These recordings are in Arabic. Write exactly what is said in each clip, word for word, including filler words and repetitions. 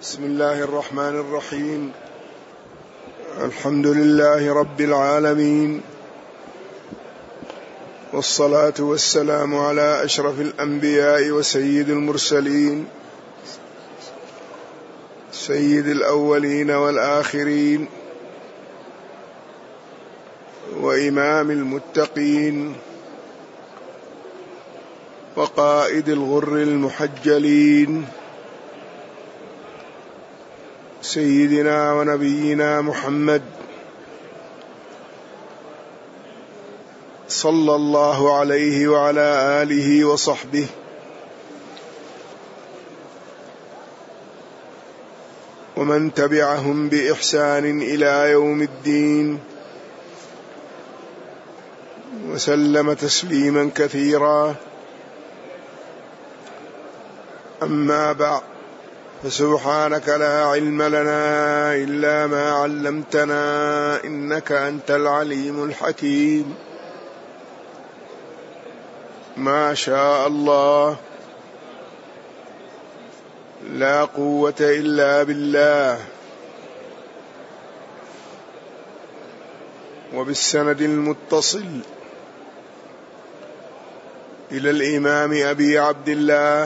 بسم الله الرحمن الرحيم. الحمد لله رب العالمين، والصلاة والسلام على أشرف الأنبياء وسيد المرسلين، سيد الأولين والآخرين، وإمام المتقين، وقائد الغر المحجلين، سيدنا ونبينا محمد صلى الله عليه وعلى آله وصحبه ومن تبعهم بإحسان إلى يوم الدين، وسلم تسليما كثيرا. أما بعد، فسبحانك لا علم لنا إلا ما علمتنا إنك أنت العليم الحكيم. ما شاء الله، لا قوة إلا بالله. وبالسند المتصل إلى الإمام أبي عبد الله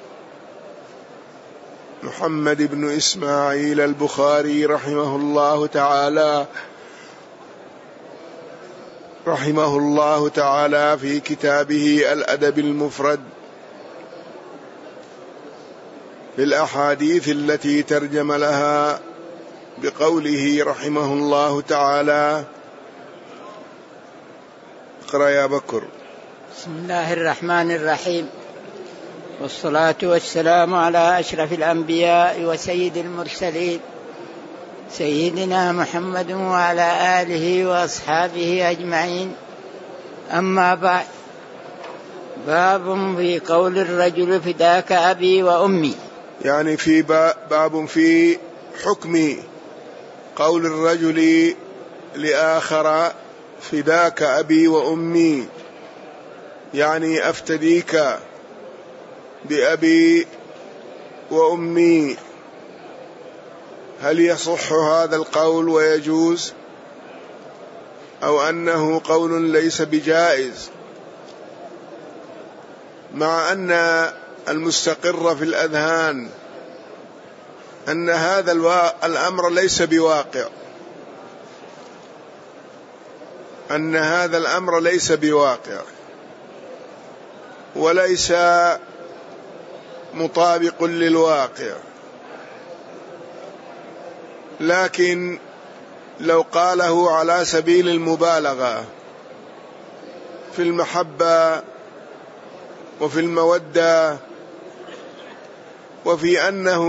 محمد بن إسماعيل البخاري رحمه الله تعالى رحمه الله تعالى في كتابه الأدب المفرد في الأحاديث التي ترجم لها بقوله رحمه الله تعالى. اقرأ يا بكر. بسم الله الرحمن الرحيم، والصلاة والسلام على أشرف الأنبياء وسيد المرسلين، سيدنا محمد وعلى آله وأصحابه أجمعين. أما بعد، باب في قول الرجل فداك أبي وأمي، يعني في باب في حكم قول الرجل لآخر فداك أبي وأمي، يعني أفتديك بأبي وأمي. هل يصح هذا القول ويجوز، أو أنه قول ليس بجائز، مع أن المستقر في الأذهان أن هذا الأمر ليس بواقع أن هذا الأمر ليس بواقع وليس مطابق للواقع. لكن لو قاله على سبيل المبالغة في المحبة وفي المودة، وفي أنه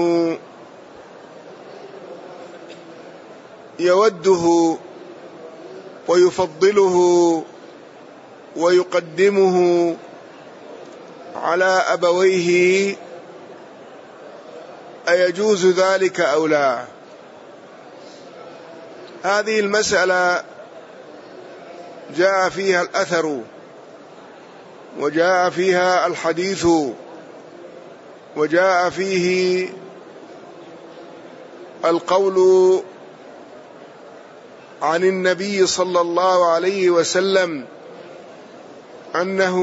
يوده ويفضله ويقدمه على أبويه، أيجوز ذلك أو لا؟ هذه المسألة جاء فيها الأثر وجاء فيها الحديث وجاء فيه القول عن النبي صلى الله عليه وسلم أنه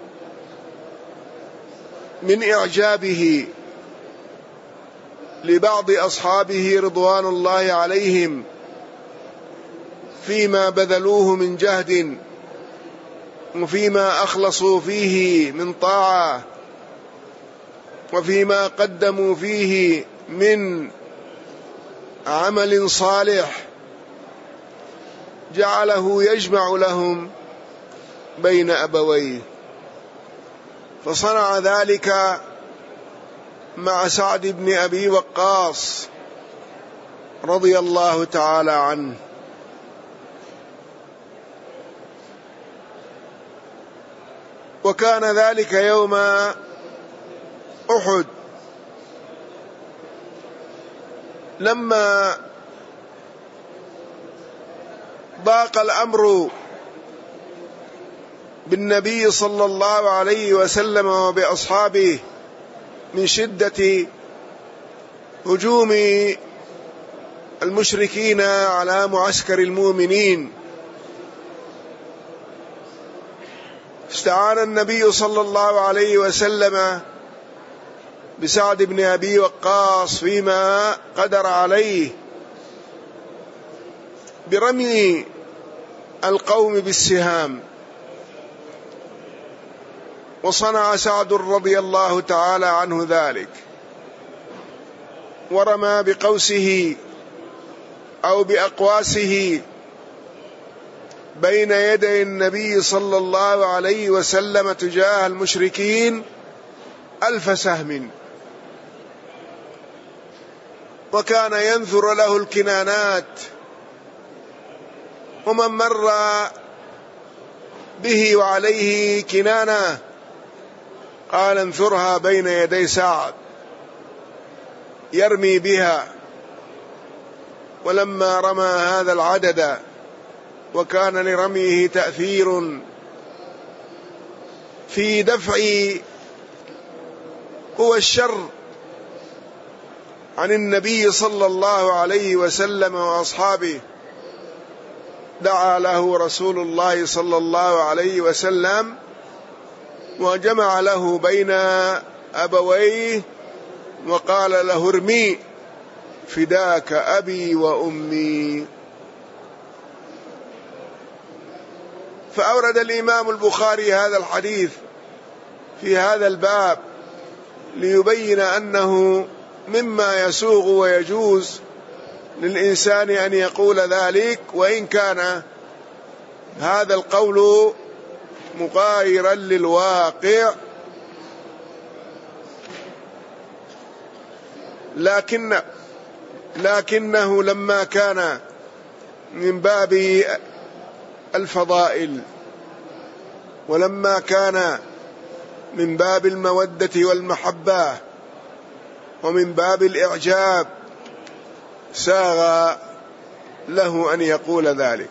من إعجابه لبعض أصحابه رضوان الله عليهم فيما بذلوه من جهد وفيما أخلصوا فيه من طاعة وفيما قدموا فيه من عمل صالح، جعله يجمع لهم بين أبويه. فصنع ذلك مع سعد بن أبي وقاص رضي الله تعالى عنه. وكان ذلك يوم أحد، لما ضاق الأمر بالنبي صلى الله عليه وسلم وبأصحابه من شدة هجوم المشركين على معسكر المؤمنين، استعان النبي صلى الله عليه وسلم بسعد بن أبي وقاص فيما قدر عليه برمي القوم بالسهام، وصنع سعد رضي الله تعالى عنه ذلك، ورمى بقوسه أو بأقواسه بين يدي النبي صلى الله عليه وسلم تجاه المشركين ألف سهم، وكان ينثر له الكنانات، ومن مر به وعليه كنانة قال انثرها بين يدي سعد يرمي بها. ولما رمى هذا العدد وكان لرميه تأثير في دفع قوى الشر عن النبي صلى الله عليه وسلم وأصحابه، دعا له رسول الله صلى الله عليه وسلم وجمع له بين أبويه وقال له ارمي فداك أبي وأمي. فأورد الإمام البخاري هذا الحديث في هذا الباب ليبين أنه مما يسوغ ويجوز للإنسان أن يقول ذلك، وإن كان هذا القول مغايرا للواقع، لكن لكنه لما كان من باب الفضائل، ولما كان من باب المودة والمحبة، ومن باب الإعجاب، ساغ له أن يقول ذلك.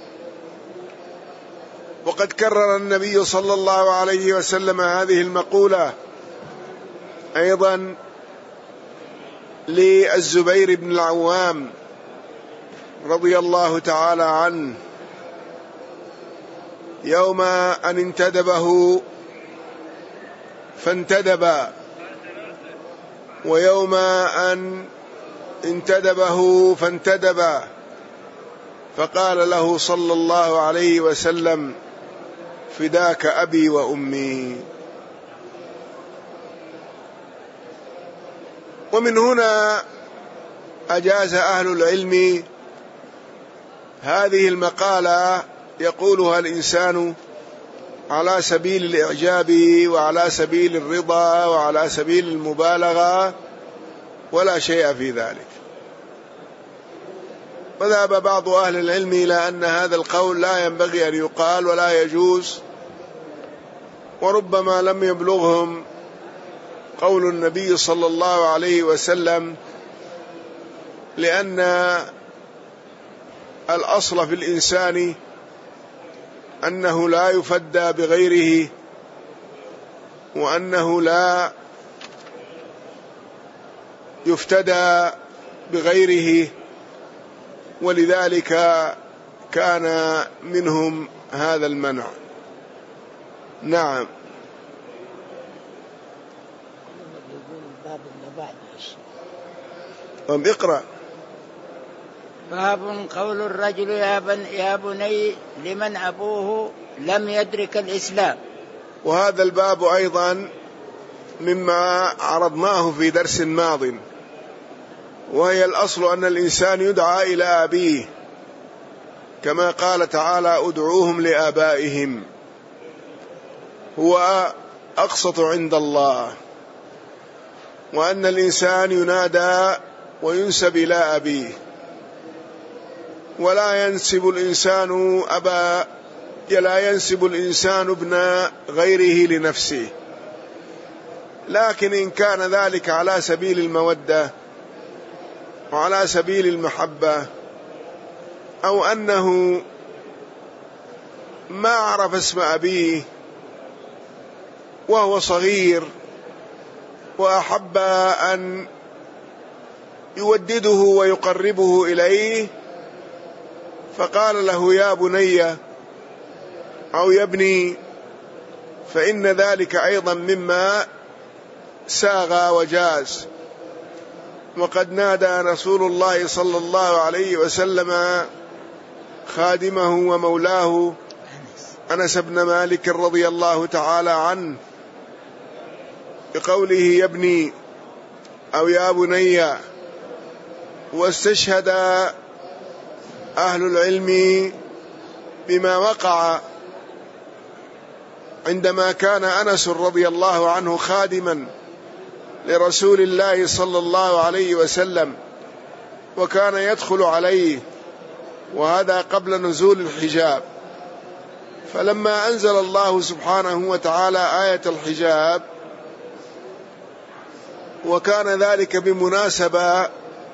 وقد كرر النبي صلى الله عليه وسلم هذه المقولة أيضا للزبير بن العوام رضي الله تعالى عنه يوم أن انتدبه فانتدب، ويوم أن انتدبه فانتدب، فقال له صلى الله عليه وسلم فداك أبي وأمي. ومن هنا أجاز أهل العلم هذه المقالة يقولها الإنسان على سبيل الإعجاب وعلى سبيل الرضا وعلى سبيل المبالغة، ولا شيء في ذلك. وذهب بعض أهل العلم إلى أن هذا القول لا ينبغي أن يقال ولا يجوز، وربما لم يبلغهم قول النبي صلى الله عليه وسلم، لأن الأصل في الإنسان أنه لا يفدى بغيره، وأنه لا يفتدى بغيره، ولذلك كان منهم هذا المنع. نعم. طب اقرأ. باب قول الرجل يا, بن يا بني لمن أبوه لم يدرك الإسلام. وهذا الباب أيضا مما عرضناه في درس ماض، وهي الأصل أن الإنسان يدعى إلى أبيه، كما قال تعالى ادعوهم لآبائهم، هو أقسط عند الله، وأن الإنسان ينادى وينسب إلى أبيه، ولا ينسب الإنسان أبا لا ينسب الإنسان ابن غيره لنفسه، لكن إن كان ذلك على سبيل المودة وعلى سبيل المحبة، أو أنه ما عرف اسم أبيه وهو صغير وأحب أن يودده ويقربه إليه، فقال له يا بني أو يا ابني، فإن ذلك أيضا مما ساغ وجاز. وقد نادى رسول الله صلى الله عليه وسلم خادمه ومولاه أنس بن مالك رضي الله تعالى عنه بقوله يا ابني أو يا بني. واستشهد أهل العلم بما وقع عندما كان أنس رضي الله عنه خادما لرسول الله صلى الله عليه وسلم، وكان يدخل عليه، وهذا قبل نزول الحجاب. فلما أنزل الله سبحانه وتعالى آية الحجاب، وكان ذلك بمناسبة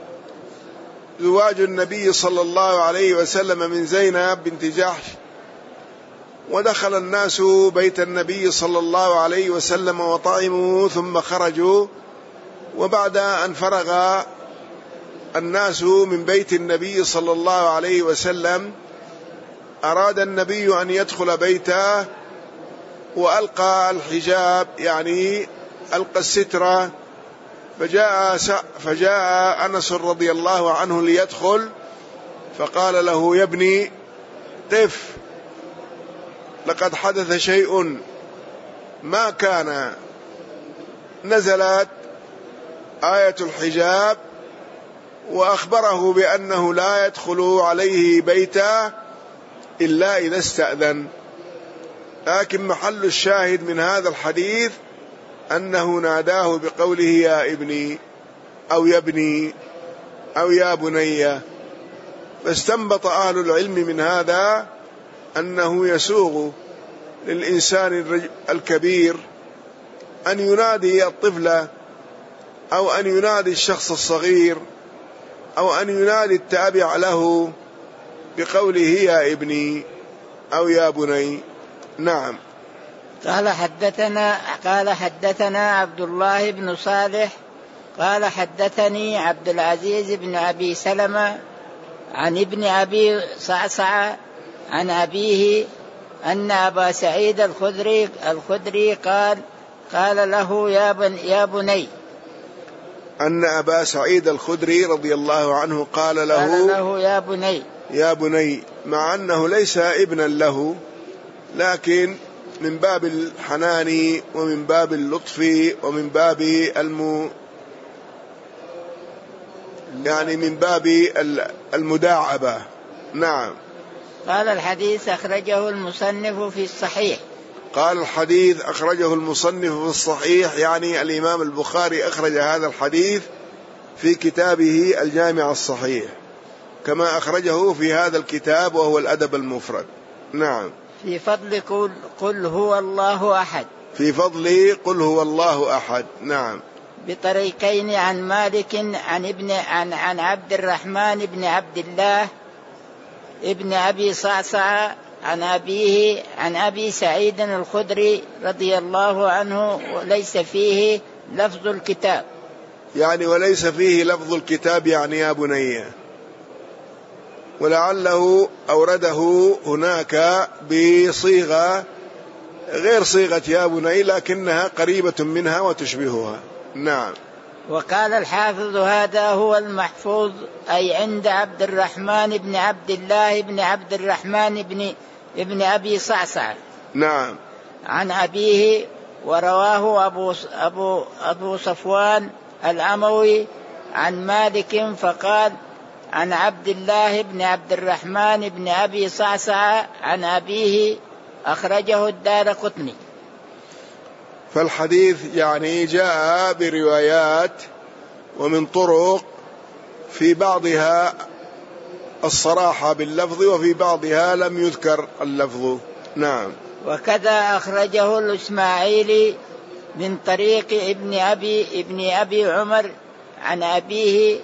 زواج النبي صلى الله عليه وسلم من زينب بنت جحش، ودخل الناس بيت النبي صلى الله عليه وسلم وطعموا ثم خرجوا. وبعد أن فرغ الناس من بيت النبي صلى الله عليه وسلم، أراد النبي أن يدخل بيته وألقى الحجاب، يعني ألقى السترة، فجاء, فجاء أنس رضي الله عنه ليدخل، فقال له يا ابني قف، لقد حدث شيء ما كان. نزلت آية الحجاب وأخبره بأنه لا يدخل عليه بيته إلا إذا استأذن. لكن محل الشاهد من هذا الحديث أنه ناداه بقوله يا ابني أو يا ابني أو يا بني. فاستنبط أهل العلم من هذا أنه يسوغ للإنسان الكبير أن ينادي الطفل، أو أن ينادي الشخص الصغير، أو أن ينادي التابع له بقوله يا ابني أو يا بني. نعم. قال حدثنا قال حدثنا عبد الله بن صالح قال حدثني عبد العزيز بن أبي سلمة عن ابن أبي صعصع عن أبيه أن أبا سعيد الخدري الخدري قال قال له يا بن يا بني. أن أبا سعيد الخدري رضي الله عنه قال له, قال له يا بني يا بني، مع أنه ليس ابنا له، لكن من باب الحنان ومن باب اللطف ومن باب الم يعني من باب المداعبة. نعم. قال الحديث أخرجه المصنف في الصحيح. قال الحديث أخرجه المصنف في الصحيح، يعني الإمام البخاري أخرج هذا الحديث في كتابه الجامع الصحيح، كما أخرجه في هذا الكتاب وهو الأدب المفرد. نعم. في فضل قل, قل هو الله أحد. في فضل قل هو الله أحد. نعم. بطريقين عن مالك عن ابن عن عن عبد الرحمن بن عبد الله ابن أبي صعصع عن أبيه عن أبي سعيد الخدري رضي الله عنه، وليس فيه لفظ الكتاب، يعني وليس فيه لفظ الكتاب يعني يا بني، ولعله أورده هناك بصيغة غير صيغة يا بني، لكنها قريبة منها وتشبهها. نعم. وقال الحافظ هذا هو المحفوظ، أي عند عبد الرحمن بن عبد الله بن عبد الرحمن بن ابن أبي صعصع. نعم. عن أبيه، ورواه أبو, أبو, أبو صفوان الأموي عن مالك فقال عن عبد الله بن عبد الرحمن بن أبي صعصع عن أبيه، أخرجه الدارقطني. فالحديث يعني جاء بروايات ومن طرق، في بعضها الصراحة باللفظ وفي بعضها لم يذكر اللفظ. نعم. وكذا أخرجه الإسماعيلي من طريق ابن أبي, ابن أبي عمر عن أبيه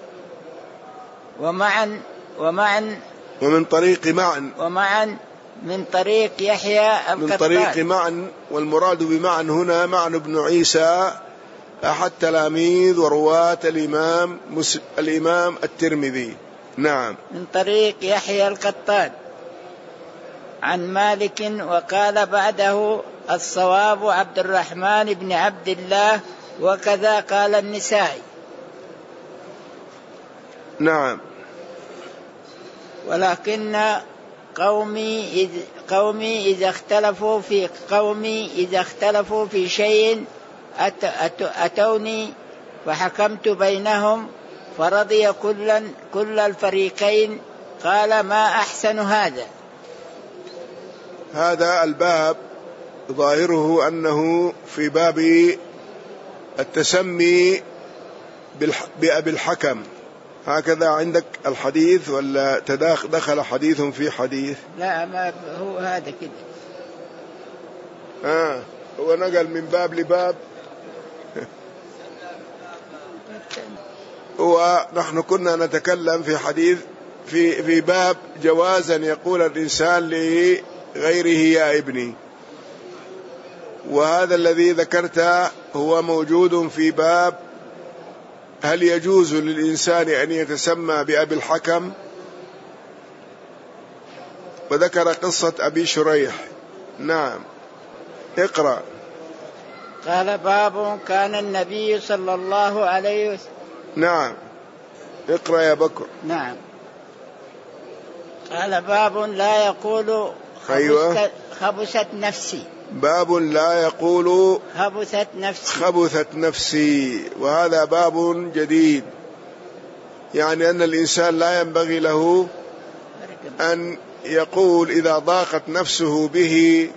ومعا ومعا ومن طريق معا ومعا من طريق يحيى القطان. من طريق معا، والمراد بمعا هنا معن بن عيسى أحد تلاميذ ورواة الإمام مسلم الإمام الترمذي. نعم. من طريق يحيى القطان عن مالك وقال بعده الصواب عبد الرحمن بن عبد الله وكذا قال النسائي. نعم. ولكن قومي إذ قومي إذا اختلفوا في قومي إذا اختلفوا في شيء أت أت أتوني فحكمت بينهم فرضي كل كل الفريقين. قال ما أحسن هذا. هذا الباب ظاهره أنه في باب التسمي بأبي الحكم. هكذا عندك الحديث ولا تدخل حديث في حديث؟ لا، ما هو هذا كده. آه هو نقل من باب لباب. هو نحن كنا نتكلم في حديث في في باب جوازا يقول الإنسان لغيره يا ابني، وهذا الذي ذكرته هو موجود في باب هل يجوز للإنسان أن يتسمى بأبي الحكم، وذكر قصة أبي شريح. نعم. اقرأ. قال باب كان النبي صلى الله عليه وسلم. نعم. اقرأ يا بكر. نعم. قال باب لا يقول أيوة. خبثت نفسي. باب لا يقول خبثت نفسي خبثت نفسي، وهذا باب جديد، يعني أن الإنسان لا ينبغي له أن يقول إذا ضاقت نفسه به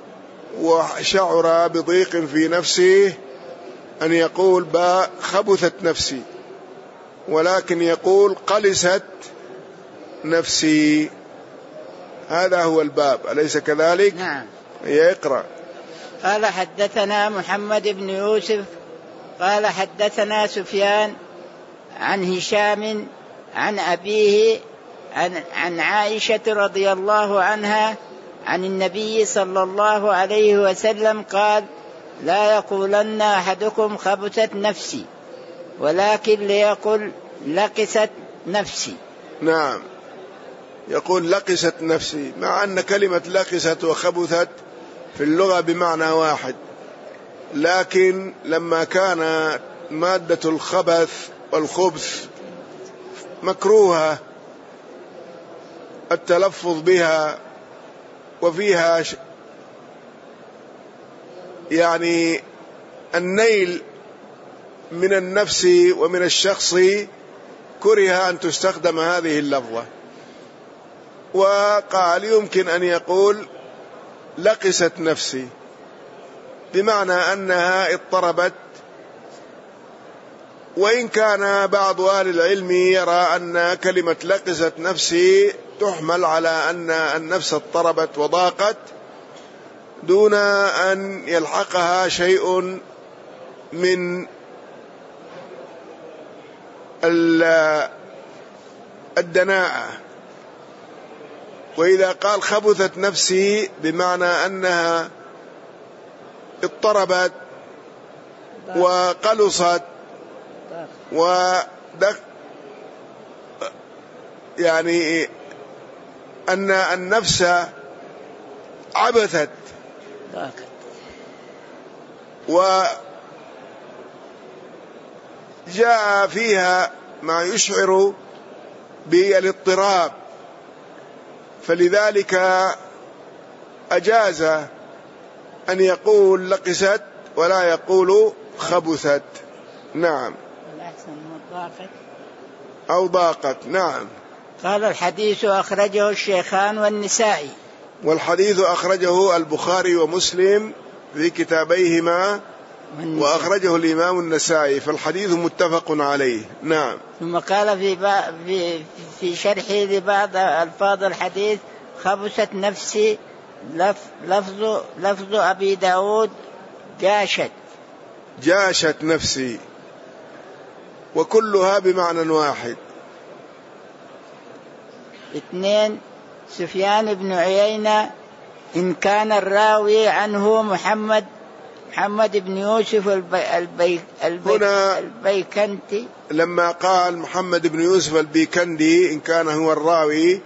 وشعر بضيق في نفسه أن يقول با خبثت نفسي، ولكن يقول قلست نفسي. هذا هو الباب، أليس كذلك؟ نعم. يقرأ. قال حدثنا محمد بن يوسف قال حدثنا سفيان عن هشام عن أبيه عن, عن عائشة رضي الله عنها عن النبي صلى الله عليه وسلم قال لا يقولن أحدكم خبثت نفسي ولكن ليقل لقست نفسي. نعم. يقول لقست نفسي، مع أن كلمة لقست وخبثت في اللغة بمعنى واحد، لكن لما كان مادة الخبث والخبث مكروهة التلفظ بها وفيها يعني النيل من النفس ومن الشخص، كره أن تستخدم هذه اللفظة، وقال يمكن أن يقول لقست نفسي بمعنى أنها اضطربت. وإن كان بعض أهل العلم يرى أن كلمة لقست نفسي تحمل على أن النفس اضطربت وضاقت دون أن يلحقها شيء من الدناءة. وإذا قال خبثت نفسي بمعنى أنها اضطربت وقلصت ودق يعني أن النفس عبثت وجاء فيها ما يشعر بالاضطراب، فلذلك أجاز أن يقول لقست ولا يقول خبثت. نعم. أو ضاقت. نعم. قال الحديث أخرجه الشيخان والنسائي. والحديث أخرجه البخاري ومسلم في كتابيهما وأخرجه الإمام النسائي، فالحديث متفق عليه. نعم. ثم قال في في في شرحه لبعض ألفاظ الحديث خبثت نفسي لفظ لفظ أبي داود جاشت جاشت نفسي، وكلها بمعنى واحد. اثنين سفيان بن عيينة إن كان الراوي عنه محمد محمد بن يوسف البي البي البي هنا البيكندي. لما قال محمد بن يوسف البيكندي إن كان هو الراوي،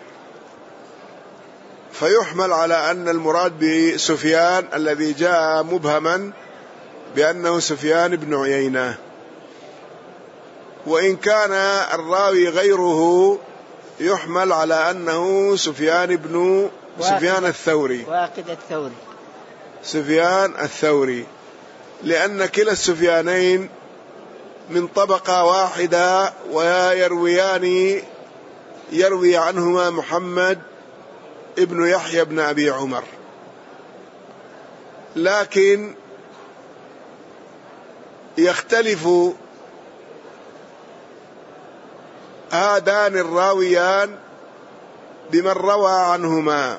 فيحمل على أن المراد بسفيان الذي جاء مبهما بأنه سفيان بن عيينة. وإن كان الراوي غيره يحمل على أنه سفيان بن سفيان الثوري واقد الثوري سفيان الثوري لأن كلا السفيانين من طبقة واحدة ويرويان يروي عنهما محمد ابن يحيى بن أبي عمر، لكن يختلف هذان الراويان بمن روى عنهما.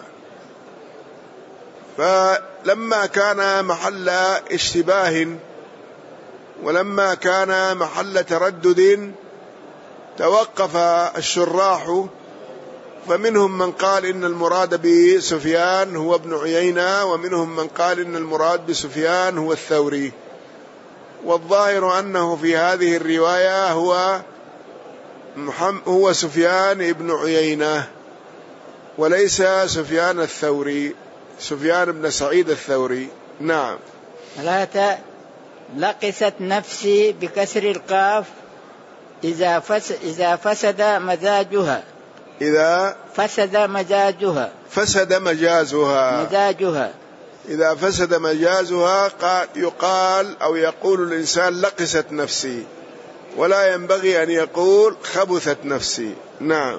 فلما كان محل اشتباه ولما كان محل تردد توقف الشراح، فمنهم من قال إن المراد بسفيان هو ابن عيينة، ومنهم من قال إن المراد بسفيان هو الثوري. والظاهر أنه في هذه الرواية هو هو سفيان ابن عيينة وليس سفيان الثوري، سفيان بن سعيد الثوري. نعم. ثلاثة. لقست نفسي بكسر القاف إذا فسد, إذا فسد مزاجها إذا فسد مزاجها فسد مجازها مزاجها إذا فسد مجازها يقال أو يقول الإنسان لقست نفسي، ولا ينبغي أن يقول خبثت نفسي. نعم.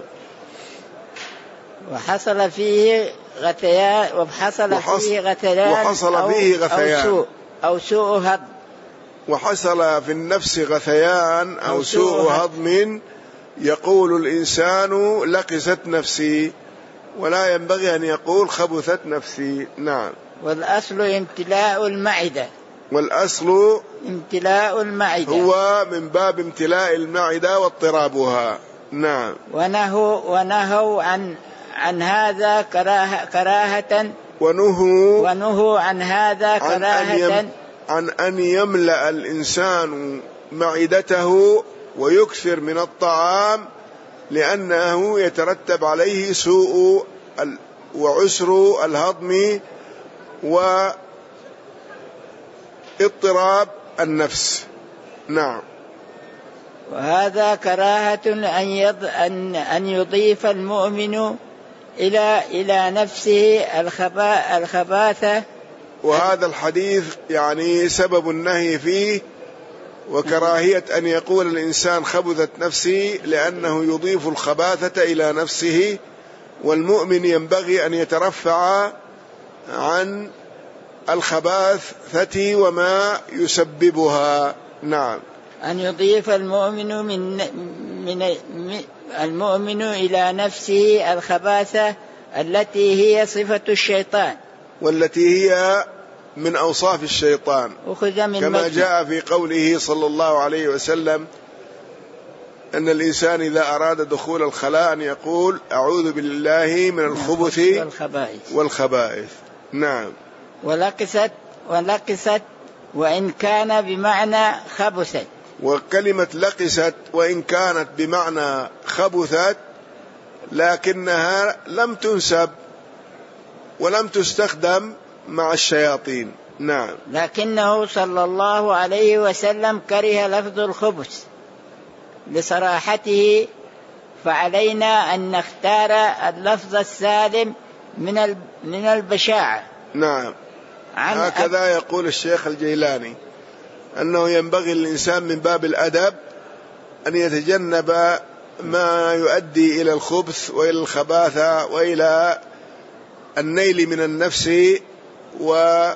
وحصل فيه غثيان وحصل وحص فيه غثيان وحصل أو, فيه غثيان أو سوء أو سوء هضم وحصل في النفس غثيان أو, أو سوء هضم يقول الإنسان لقست نفسي، ولا ينبغي أن يقول خبثت نفسي. نعم. والأصل امتلاء المعدة والأصل امتلاء المعدة هو من باب امتلاء المعدة واضطرابها. نعم. ونهوا ونهوا عن عن هذا كراهة كراهة ونهوا ونهوا عن هذا كراهة عن أن يملأ الإنسان معدته ويكثر من الطعام، لأنه يترتب عليه سوء وعسر الهضم واضطراب النفس. نعم. وهذا كراهة أن يض أن أن يضيف المؤمن إلى إلى نفسه الخبا الخباثة. وهذا الحديث يعني سبب النهي فيه وكراهية أن يقول الإنسان خبثت نفسي، لأنه يضيف الخباثة إلى نفسه، والمؤمن ينبغي أن يترفع عن الخباثة وما يسببها. نعم. أن يضيف المؤمن من من المؤمن إلى نفسه الخباثة التي هي صفة الشيطان، والتي هي من أوصاف الشيطان، من كما مجد. جاء في قوله صلى الله عليه وسلم أن الإنسان إذا أراد دخول الخلاء أن يقول أعوذ بالله من الخبث والخبائث, والخبائث. نعم. ولقست ولقست وإن كان بمعنى خبثت، وكلمة لقست وإن كانت بمعنى خبثت لكنها لم تنسب ولم تستخدم مع الشياطين. نعم. لكنه صلى الله عليه وسلم كره لفظ الخبث لصراحته، فعلينا أن نختار اللفظ السالم من من البشاعة. نعم. هكذا يقول الشيخ الجيلاني أنه ينبغي الإنسان من باب الأدب أن يتجنب ما يؤدي إلى الخبث وإلى الخباثة وإلى النيل من النفس و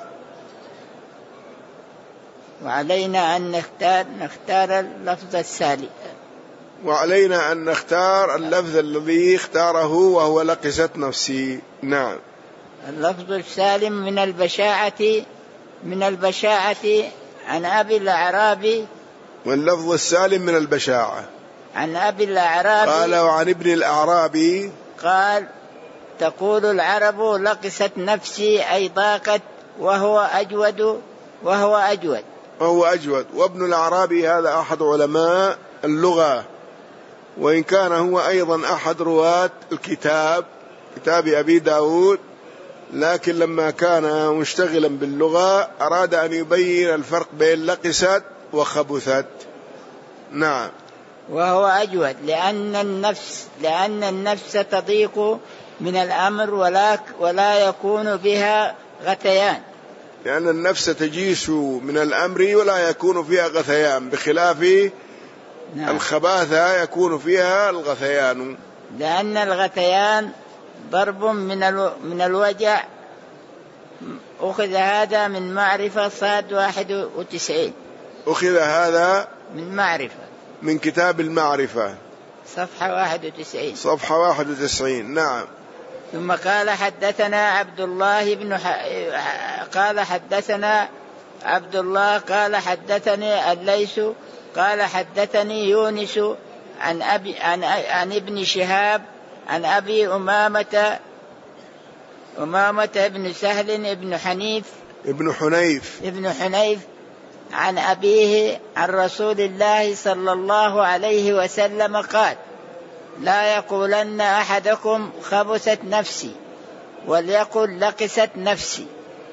وعلينا أن نختار نختار اللفظ السالم وعلينا أن نختار اللفظ الذي اختاره وهو لقست نفسي. نعم. اللفظ السالم من البشاعة من البشاعة عن أبي الأعرابي. واللفظ السالم من البشاعة عن أبي الأعرابي قال وعن ابن الأعرابي قال تقول العرب لقست نفسي أي ضاقت، وهو أجود وهو أجود وهو أجود. وابن الأعرابي هذا أحد علماء اللغة، وإن كان هو أيضا أحد رواة الكتاب كتاب أبي داود، لكن لما كان مشتغلا باللغة أراد أن يبين الفرق بين لقست وخبثت. نعم. وهو أجود لأن النفس لأن النفس تضيق من الأمر ولا ولا يكون بها غثيان، لأن النفس تجيش من الأمر ولا يكون فيها غثيان، بخلاف نعم. الخباثة يكون فيها الغثيان، لأن الغثيان ضرب من الو... من الوجع. أخذ هذا من معرفة صاد واحد وتسعين. أخذ هذا من معرفة من كتاب المعرفة صفحة واحد وتسعين. صفحة واحد وتسعين. نعم. ثم قال حدثنا عبد الله بن ح... قال حدثنا عبد الله قال حدثني الليث قال حدثني يونس عن أبي عن, عن ابن شهاب عن أبي أمامة أمامة بن سهل بن حنيف ابن حنيف ابن حنيف عن أبيه عن رسول الله صلى الله عليه وسلم قال: لا يقولن أحدكم خبثت نفسي وليقل لقست نفسي.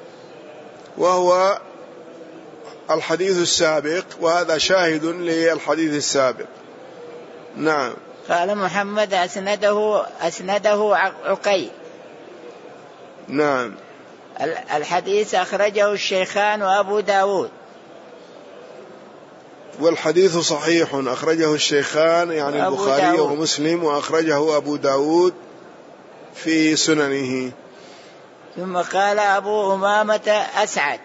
وهو الحديث السابق، وهذا شاهد للحديث السابق. نعم. قال محمد أسنده أسنده عقيل. نعم. الحديث أخرجه الشيخان وأبو داود. والحديث صحيح أخرجه الشيخان يعني البخاري ومسلم، وأخرجه أبو داود في سننه. ثم قال أبو أمامة أسعد،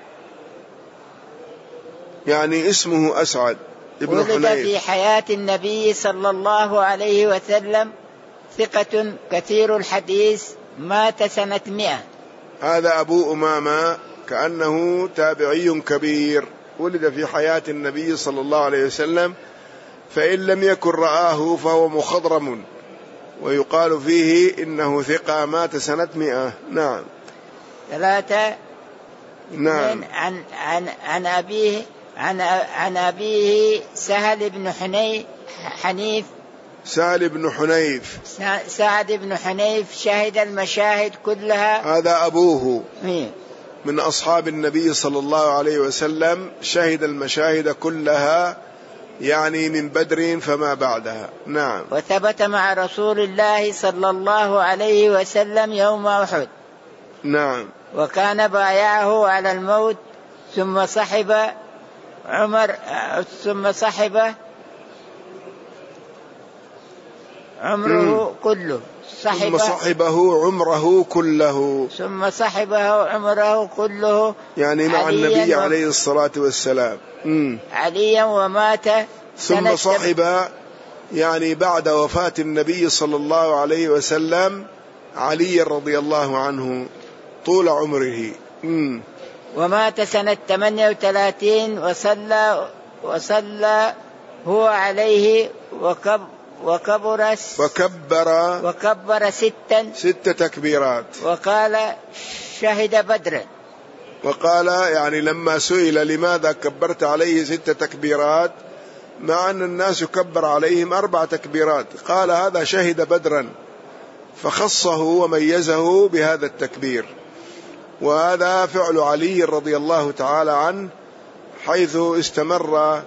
يعني اسمه أسعد ابن حنيف، ولد في حياة النبي صلى الله عليه وسلم، ثقة كثير الحديث، مات سنة مئة. هذا أبو أمامة كأنه تابعي كبير، ولد في حياة النبي صلى الله عليه وسلم، فإن لم يكن رآه فهو مخضرم، ويقال فيه إنه ثقة، مات سنة مئة. نعم. ثلاثة. نعم. عن عن عن أبيه عن عن أبيه سهل بن حنيف حنيف سهل بن حنيف سعد بن حنيف شهد المشاهد كلها. هذا أبوه مين؟ من أصحاب النبي صلى الله عليه وسلم، شهد المشاهد كلها، يعني من بدر فما بعدها. نعم. وثبت مع رسول الله صلى الله عليه وسلم يوم أحد. نعم. وكان بايعه على الموت، ثم صحب عمر ثم صحب عمره كله صحب ثم صحبه عمره كله ثم صحبه عمره كله يعني مع النبي عليه الصلاة والسلام مم. عليا ومات ثم صحب يعني بعد وفاة النبي صلى الله عليه وسلم علي رضي الله عنه طول عمره. مم. ومات سنة ثمانية وثلاثين، وصلى وصلى هو عليه وكب وكبر وكبر وكبر ستا ست تكبيرات، وقال شهد بدرا. وقال يعني لما سئل لماذا كبرت عليه ست تكبيرات مع أن الناس يكبر عليهم أربع تكبيرات، قال هذا شهد بدرا، فخصه وميزه بهذا التكبير. وهذا فعل علي رضي الله تعالى عنه، حيث استمر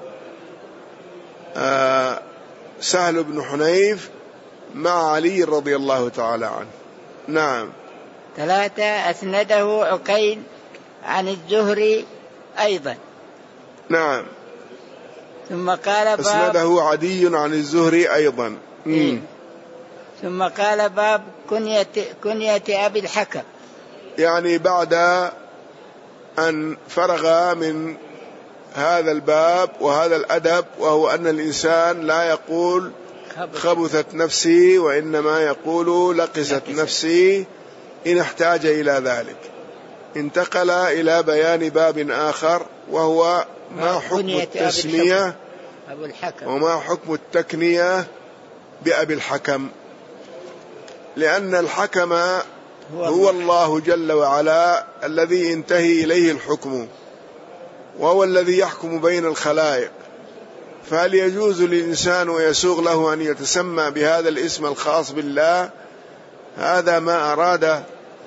آه سهل بن حنيف مع علي رضي الله تعالى عنه. نعم. ثلاثة. أسنده عقيل عن الزهري أيضا. نعم. ثم قال باب أسنده عدي عن الزهري أيضا. إيه. ثم قال باب كنية, كنية أبي الحكم، يعني بعد أن فرغ من هذا الباب وهذا الأدب، وهو أن الإنسان لا يقول خبثت نفسي، وإنما يقول لقست نفسي إن احتاج إلى ذلك، انتقل إلى بيان باب آخر، وهو ما حكم التسمية وما حكم التكنية بأبي الحكم، لأن الحكم هو الله جل وعلا الذي ينتهي إليه الحكم، وهو الذي يحكم بين الخلائق، فهل يجوز للإنسان ويسوغ له أن يتسمى بهذا الاسم الخاص بالله؟ هذا ما أراد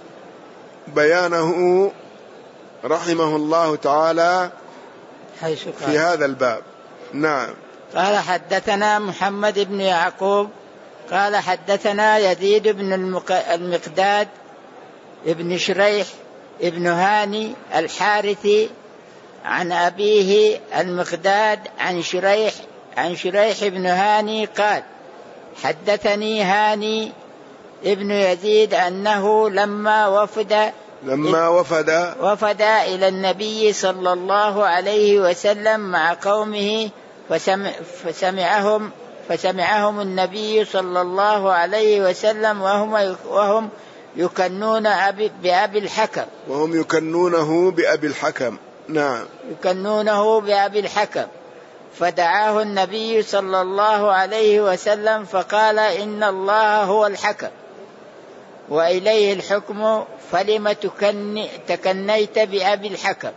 بيانه رحمه الله تعالى في هذا الباب. نعم. قال حدثنا محمد بن يعقوب قال حدثنا يزيد بن المقداد ابن شريح ابن هاني الحارثي عن أبيه المقداد عن شريح عن شريح ابن هاني قال حدثني هاني ابن يزيد أنه لما وفد لما وفد وفد إلى النبي صلى الله عليه وسلم مع قومه فسمع فسمعهم فسمعهم النبي صلى الله عليه وسلم وهم وهم يكنون أبي بأبي الحكم وهم يكنونه بأبي الحكم. نعم. يكنونه بأبي الحكم، فدعاه النبي صلى الله عليه وسلم فقال إن الله هو الحكم وإليه الحكم فلم تكنيت بأبي الحكم.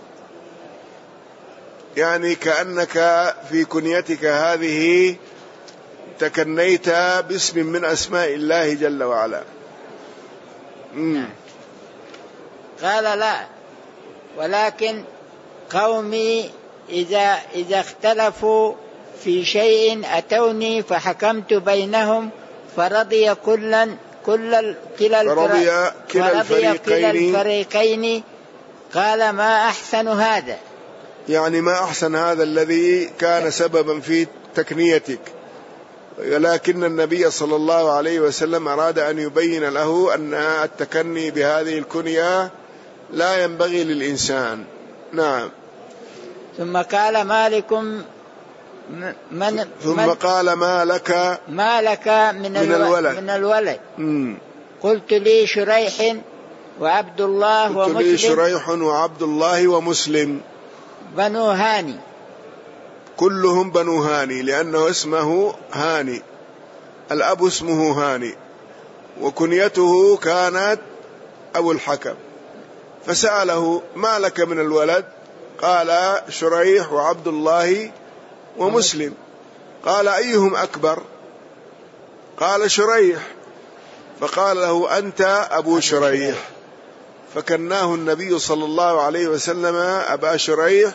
يعني كأنك في كنيتك هذه تكنيت باسم من أسماء الله جل وعلا. نعم. قال لا، ولكن قومي إذا إذا اختلفوا في شيء أتوني فحكمت بينهم فرضي كلا كل كلا فرضي كلا الفريقين. الفريقين قال ما أحسن هذا، يعني ما أحسن هذا الذي كان سببا في تكنيتك، ولكن النبي صلى الله عليه وسلم أراد أن يبين له أن التكني بهذه الكنية لا ينبغي للإنسان. نعم. ثم قال مالك من ثم من قال ما لك ما لك من, من الولد, من الولد. قلت لي شريح وعبد الله قلت ومسلم لي شريح وعبد الله ومسلم بنو هاني، كلهم بنو هاني لأنه اسمه هاني، الأب اسمه هاني وكنيته كانت أبو الحكم، فسأله ما لك من الولد؟ قال شريح وعبد الله ومسلم. قال أيهم أكبر؟ قال شريح، فقال له أنت أبو شريح، فكناه النبي صلى الله عليه وسلم أبا شريح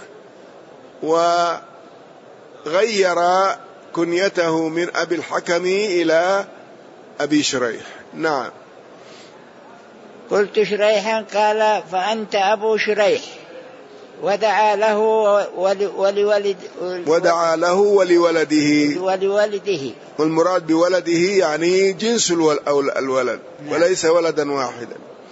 وغير كنيته من أبي الحكم إلى أبي شريح. نعم. قلت شريحا قال فأنت أبو شريح، ودعا له ولولد ودعا له ولولده ولولده والمراد بولده يعني جنس الولد. نعم. وليس ولدا واحدا.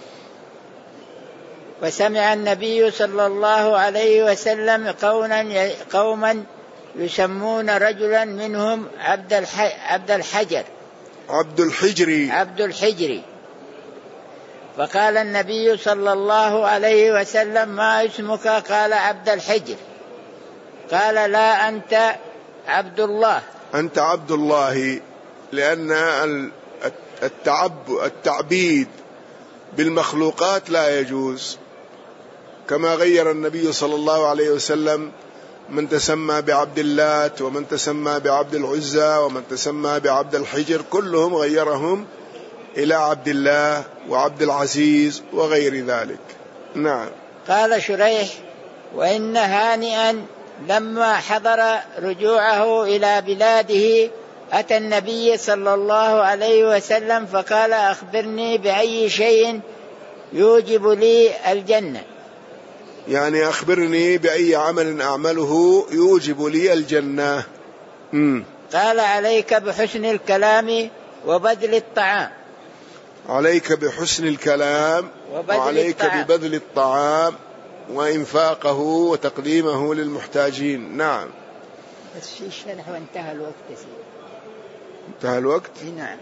وسمع النبي صلى الله عليه وسلم قوما قوما يسمون رجلا منهم عبد عبد الحجر عبد الحجري عبد الحجري فقال النبي صلى الله عليه وسلم ما اسمك؟ قال عبد الحجر. قال لا أنت عبد الله. أنت عبد الله، لأن التعب التعبيد بالمخلوقات لا يجوز، كما غير النبي صلى الله عليه وسلم من تسمى بعبد اللات ومن تسمى بعبد العزى ومن تسمى بعبد الحجر، كلهم غيرهم إلى عبد الله وعبد العزيز وغير ذلك. نعم. قال شريح وإن هانئا لما حضر رجوعه إلى بلاده أتى النبي صلى الله عليه وسلم فقال أخبرني بأي شيء يوجب لي الجنة، يعني أخبرني بأي عمل أعمله يوجب لي الجنة. م. قال عليك بحسن الكلام وبذل الطعام. عليك بحسن الكلام وعليك ببذل الطعام وإنفاقه وتقديمه للمحتاجين. نعم. بس في الشرح وانتهى الوقت. انتهى الوقت؟ نعم،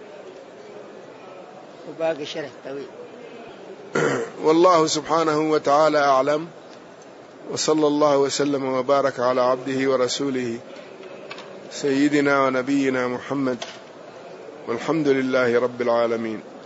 وباقي شرح طويل. والله سبحانه وتعالى أعلم، وصلى الله وسلم وبارك على عبده ورسوله سيدنا ونبينا محمد، والحمد لله رب العالمين.